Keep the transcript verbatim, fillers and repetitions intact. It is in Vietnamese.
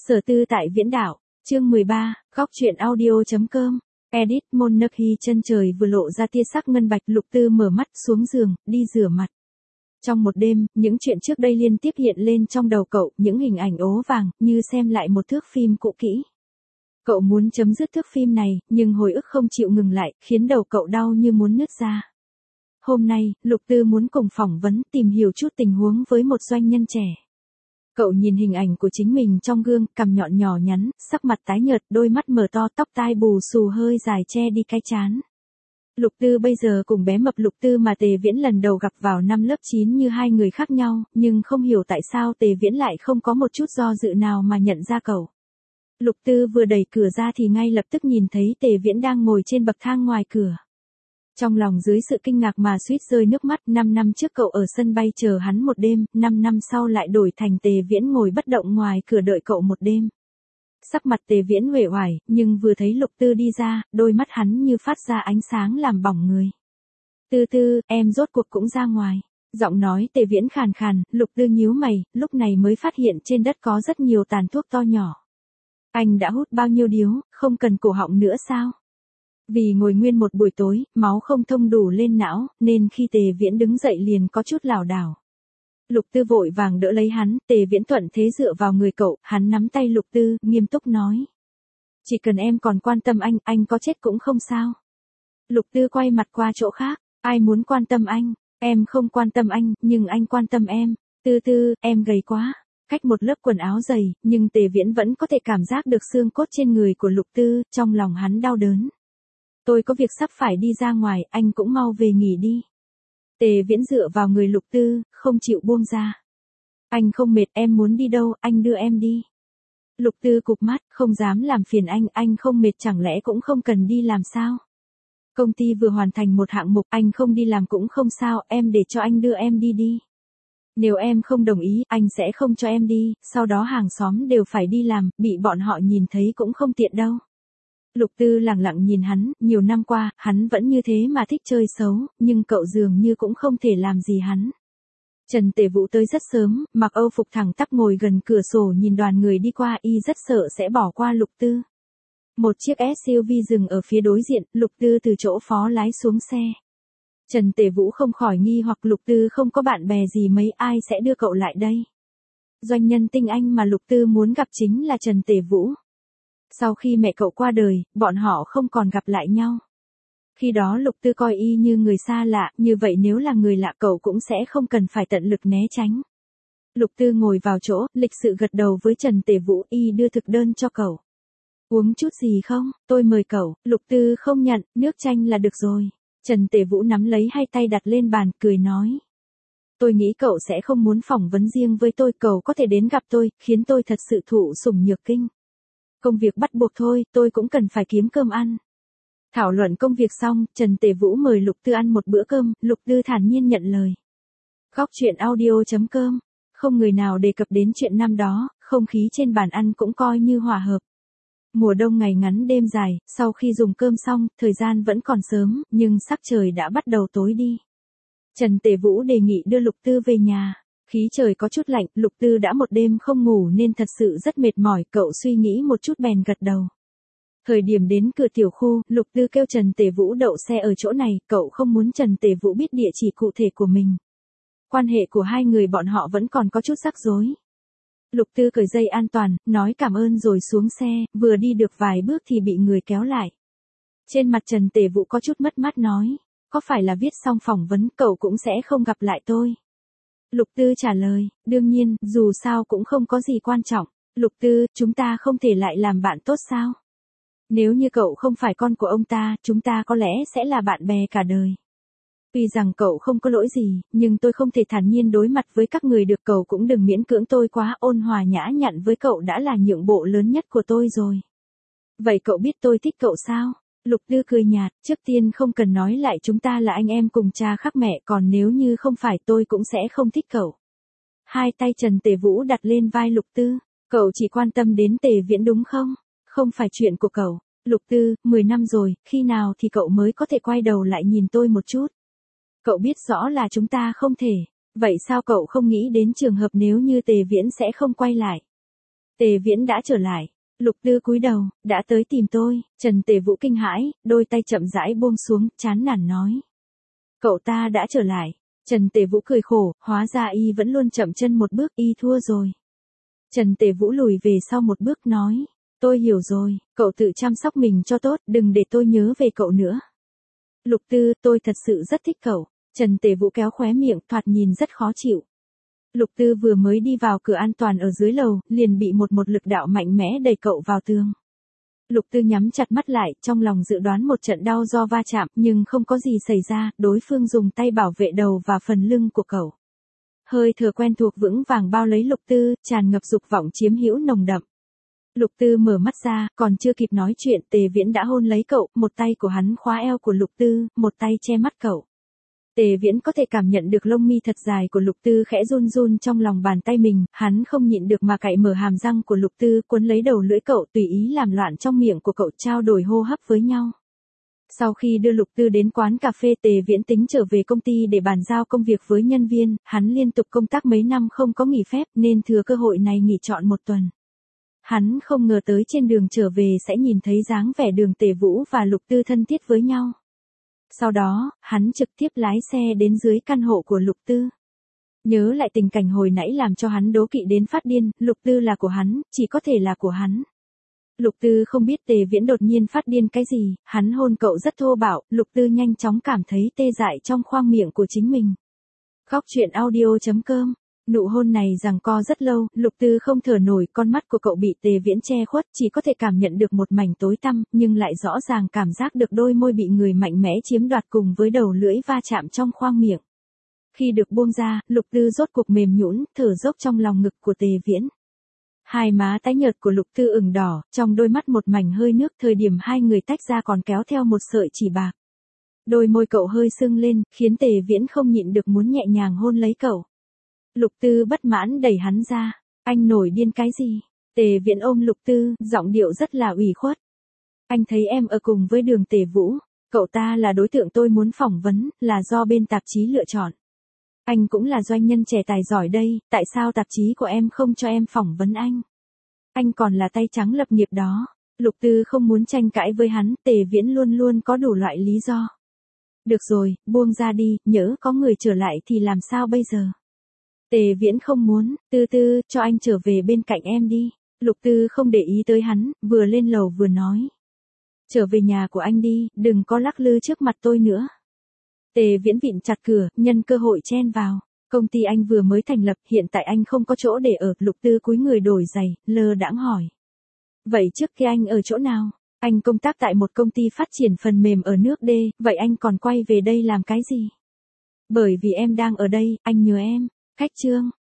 Sở Tư tại Viễn Đảo, chương mười ba, góc truyện audio.com. Edit Monarchy chân trời vừa lộ ra tia sắc ngân bạch, Lục Tư mở mắt xuống giường, đi rửa mặt. Trong một đêm, những chuyện trước đây liên tiếp hiện lên trong đầu cậu, những hình ảnh ố vàng, như xem lại một thước phim cũ kỹ. Cậu muốn chấm dứt thước phim này, nhưng hồi ức không chịu ngừng lại, khiến đầu cậu đau như muốn nứt ra. Hôm nay, Lục Tư muốn cùng phỏng vấn, tìm hiểu chút tình huống với một doanh nhân trẻ. Cậu nhìn hình ảnh của chính mình trong gương, cằm nhọn nhỏ nhắn, sắc mặt tái nhợt, đôi mắt mở to, tóc tai bù xù hơi dài che đi cái trán. Lục Tư bây giờ cùng bé mập Lục Tư mà Tề Viễn lần đầu gặp vào năm lớp chín như hai người khác nhau, nhưng không hiểu tại sao Tề Viễn lại không có một chút do dự nào mà nhận ra cậu. Lục Tư vừa đẩy cửa ra thì ngay lập tức nhìn thấy Tề Viễn đang ngồi trên bậc thang ngoài cửa. Trong lòng dưới sự kinh ngạc mà suýt rơi nước mắt, năm năm trước cậu ở sân bay chờ hắn một đêm, năm năm sau lại đổi thành Tề Viễn ngồi bất động ngoài cửa đợi cậu một đêm. Sắc mặt Tề Viễn uể oải, nhưng vừa thấy Lục Tư đi ra, đôi mắt hắn như phát ra ánh sáng làm bỏng người. Tư Tư, em rốt cuộc cũng ra ngoài. Giọng nói Tề Viễn khàn khàn, Lục Tư nhíu mày, lúc này mới phát hiện trên đất có rất nhiều tàn thuốc to nhỏ. Anh đã hút bao nhiêu điếu, không cần cổ họng nữa sao? Vì ngồi nguyên một buổi tối, máu không thông đủ lên não, nên khi Tề Viễn đứng dậy liền có chút lảo đảo. Lục Tư vội vàng đỡ lấy hắn, Tề Viễn thuận thế dựa vào người cậu, hắn nắm tay Lục Tư, nghiêm túc nói. Chỉ cần em còn quan tâm anh, anh có chết cũng không sao. Lục Tư quay mặt qua chỗ khác, ai muốn quan tâm anh, em không quan tâm anh, nhưng anh quan tâm em. Tư Tư, em gầy quá. Cách một lớp quần áo dày, nhưng Tề Viễn vẫn có thể cảm giác được xương cốt trên người của Lục Tư, trong lòng hắn đau đớn. Tôi có việc sắp phải đi ra ngoài, anh cũng mau về nghỉ đi. Tề Viễn dựa vào người Lục Tư, không chịu buông ra. Anh không mệt, em muốn đi đâu, anh đưa em đi. Lục Tư cụp mắt, không dám làm phiền anh, anh không mệt chẳng lẽ cũng không cần đi làm sao? Công ty vừa hoàn thành một hạng mục, anh không đi làm cũng không sao, em để cho anh đưa em đi đi. Nếu em không đồng ý, anh sẽ không cho em đi, sau đó hàng xóm đều phải đi làm, bị bọn họ nhìn thấy cũng không tiện đâu. Lục Tư lẳng lặng nhìn hắn, nhiều năm qua, hắn vẫn như thế mà thích chơi xấu, nhưng cậu dường như cũng không thể làm gì hắn. Trần Tề Vũ tới rất sớm, mặc âu phục thẳng tắp ngồi gần cửa sổ nhìn đoàn người đi qua, y rất sợ sẽ bỏ qua Lục Tư. Một chiếc ét u vê dừng ở phía đối diện, Lục Tư từ chỗ phó lái xuống xe. Trần Tề Vũ không khỏi nghi hoặc Lục Tư không có bạn bè gì mấy, ai sẽ đưa cậu lại đây. Doanh nhân tinh anh mà Lục Tư muốn gặp chính là Trần Tề Vũ. Sau khi mẹ cậu qua đời, bọn họ không còn gặp lại nhau. Khi đó Lục Tư coi y như người xa lạ, như vậy nếu là người lạ cậu cũng sẽ không cần phải tận lực né tránh. Lục Tư ngồi vào chỗ, lịch sự gật đầu với Trần Tề Vũ, y đưa thực đơn cho cậu. Uống chút gì không, tôi mời cậu. Lục Tư không nhận, nước chanh là được rồi. Trần Tề Vũ nắm lấy hai tay đặt lên bàn, cười nói. Tôi nghĩ cậu sẽ không muốn phỏng vấn riêng với tôi, cậu có thể đến gặp tôi, khiến tôi thật sự thụ sủng nhược kinh. Công việc bắt buộc thôi, tôi cũng cần phải kiếm cơm ăn. Thảo luận công việc xong, Trần Tề Vũ mời Lục Tư ăn một bữa cơm, Lục Tư thản nhiên nhận lời. Góc truyện audio.com, không người nào đề cập đến chuyện năm đó, không khí trên bàn ăn cũng coi như hòa hợp. Mùa đông ngày ngắn đêm dài, sau khi dùng cơm xong, thời gian vẫn còn sớm, nhưng sắc trời đã bắt đầu tối đi. Trần Tề Vũ đề nghị đưa Lục Tư về nhà. Khí trời có chút lạnh, Lục Tư đã một đêm không ngủ nên thật sự rất mệt mỏi, cậu suy nghĩ một chút bèn gật đầu. Thời điểm đến cửa tiểu khu, Lục Tư kêu Trần Tề Vũ đậu xe ở chỗ này, cậu không muốn Trần Tề Vũ biết địa chỉ cụ thể của mình. Quan hệ của hai người bọn họ vẫn còn có chút rắc rối. Lục Tư cởi dây an toàn, nói cảm ơn rồi xuống xe, vừa đi được vài bước thì bị người kéo lại. Trên mặt Trần Tề Vũ có chút mất mát nói, có phải là viết xong phỏng vấn cậu cũng sẽ không gặp lại tôi? Lục Tư trả lời, đương nhiên, dù sao cũng không có gì quan trọng. Lục Tư, chúng ta không thể lại làm bạn tốt sao? Nếu như cậu không phải con của ông ta, chúng ta có lẽ sẽ là bạn bè cả đời. Tuy rằng cậu không có lỗi gì, nhưng tôi không thể thản nhiên đối mặt với các người được, cậu cũng đừng miễn cưỡng tôi quá, ôn hòa nhã nhặn với cậu đã là nhượng bộ lớn nhất của tôi rồi. Vậy cậu biết tôi thích cậu sao? Lục Tư cười nhạt, trước tiên không cần nói lại chúng ta là anh em cùng cha khác mẹ, còn nếu như không phải tôi cũng sẽ không thích cậu. Hai tay Trần Tề Vũ đặt lên vai Lục Tư, cậu chỉ quan tâm đến Tề Viễn đúng không? Không phải chuyện của cậu. Lục Tư, mười năm rồi, khi nào thì cậu mới có thể quay đầu lại nhìn tôi một chút? Cậu biết rõ là chúng ta không thể, vậy sao cậu không nghĩ đến trường hợp nếu như Tề Viễn sẽ không quay lại? Tề Viễn đã trở lại. Lục Tư cúi đầu, đã tới tìm tôi. Trần Tề Vũ kinh hãi, đôi tay chậm rãi buông xuống, chán nản nói. Cậu ta đã trở lại. Trần Tề Vũ cười khổ, hóa ra y vẫn luôn chậm chân một bước, y thua rồi. Trần Tề Vũ lùi về sau một bước nói. Tôi hiểu rồi, cậu tự chăm sóc mình cho tốt, đừng để tôi nhớ về cậu nữa. Lục Tư, tôi thật sự rất thích cậu. Trần Tề Vũ kéo khóe miệng, thoạt nhìn rất khó chịu. Lục Tư vừa mới đi vào cửa an toàn ở dưới lầu, liền bị một một lực đạo mạnh mẽ đẩy cậu vào tường. Lục Tư nhắm chặt mắt lại, trong lòng dự đoán một trận đau do va chạm, nhưng không có gì xảy ra, đối phương dùng tay bảo vệ đầu và phần lưng của cậu. Hơi thở quen thuộc vững vàng bao lấy Lục Tư, tràn ngập dục vọng chiếm hữu nồng đậm. Lục Tư mở mắt ra, còn chưa kịp nói chuyện, Tề Viễn đã hôn lấy cậu, một tay của hắn khóa eo của Lục Tư, một tay che mắt cậu. Tề Viễn có thể cảm nhận được lông mi thật dài của Lục Tư khẽ run run trong lòng bàn tay mình, hắn không nhịn được mà cạy mở hàm răng của Lục Tư, cuốn lấy đầu lưỡi cậu, tùy ý làm loạn trong miệng của cậu, trao đổi hô hấp với nhau. Sau khi đưa Lục Tư đến quán cà phê, Tề Viễn tính trở về công ty để bàn giao công việc với nhân viên, hắn liên tục công tác mấy năm không có nghỉ phép nên thừa cơ hội này nghỉ trọn một tuần. Hắn không ngờ tới trên đường trở về sẽ nhìn thấy dáng vẻ Đường Tề Vũ và Lục Tư thân thiết với nhau. Sau đó, hắn trực tiếp lái xe đến dưới căn hộ của Lục Tư. Nhớ lại tình cảnh hồi nãy làm cho hắn đố kỵ đến phát điên, Lục Tư là của hắn, chỉ có thể là của hắn. Lục Tư không biết Tề Viễn đột nhiên phát điên cái gì, hắn hôn cậu rất thô bạo, Lục Tư nhanh chóng cảm thấy tê dại trong khoang miệng của chính mình. Khóc chuyện audio chấm com. Nụ hôn này giằng co rất lâu, Lục Tư không thở nổi, con mắt của cậu bị Tề Viễn che khuất, chỉ có thể cảm nhận được một mảnh tối tăm, nhưng lại rõ ràng cảm giác được đôi môi bị người mạnh mẽ chiếm đoạt cùng với đầu lưỡi va chạm trong khoang miệng. Khi được buông ra, Lục Tư rốt cuộc mềm nhũn, thở dốc trong lòng ngực của Tề Viễn. Hai má tái nhợt của Lục Tư ửng đỏ, trong đôi mắt một mảnh hơi nước, thời điểm hai người tách ra còn kéo theo một sợi chỉ bạc. Đôi môi cậu hơi sưng lên, khiến Tề Viễn không nhịn được muốn nhẹ nhàng hôn lấy cậu. Lục Tư bất mãn đẩy hắn ra. Anh nổi điên cái gì? Tề Viễn ôm Lục Tư, giọng điệu rất là ủy khuất. Anh thấy em ở cùng với Đường Tề Vũ. Cậu ta là đối tượng tôi muốn phỏng vấn, là do bên tạp chí lựa chọn. Anh cũng là doanh nhân trẻ tài giỏi đây, tại sao tạp chí của em không cho em phỏng vấn anh? Anh còn là tay trắng lập nghiệp đó. Lục Tư không muốn tranh cãi với hắn, Tề Viễn luôn luôn có đủ loại lý do. Được rồi, buông ra đi, nhỡ có người trở lại thì làm sao bây giờ? Tề Viễn không muốn, Tư Tư, cho anh trở về bên cạnh em đi. Lục Tư không để ý tới hắn, vừa lên lầu vừa nói. Trở về nhà của anh đi, đừng có lắc lư trước mặt tôi nữa. Tề Viễn vịn chặt cửa, nhân cơ hội chen vào. Công ty anh vừa mới thành lập, hiện tại anh không có chỗ để ở. Lục Tư cúi người đổi giày, lơ đãng hỏi. Vậy trước kia anh ở chỗ nào? Anh công tác tại một công ty phát triển phần mềm ở nước D, vậy anh còn quay về đây làm cái gì? Bởi vì em đang ở đây, anh nhớ em. Khách trương,